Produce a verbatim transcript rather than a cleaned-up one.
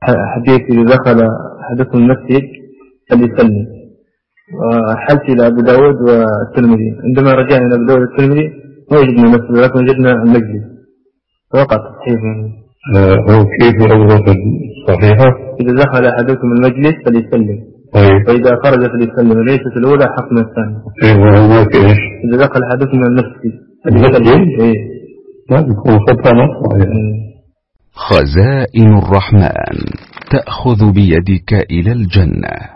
حديث إذا دخل أحدكم المسجد فليسلم، وحلت إلى أبو داود والترمذي. عندما رجعنا إلى أبو داود والترمذي ما وجدنا المسجد ولكن وجدنا المجلس، فوقع تصحيح يعني. هو كيف أوضح صحيحة؟ إذا دخل أحدكم المجلس فليسلم، طيب. وإذا خرج فليسلم، ليست الأولى حق من الثانية. إيه هناك إيش؟ إذا دخل أحدكم المسجد فليسلم. إيه لا بيكون خطأ مطلع يعني. خزائن الرحمن تأخذ بيدك إلى الجنة.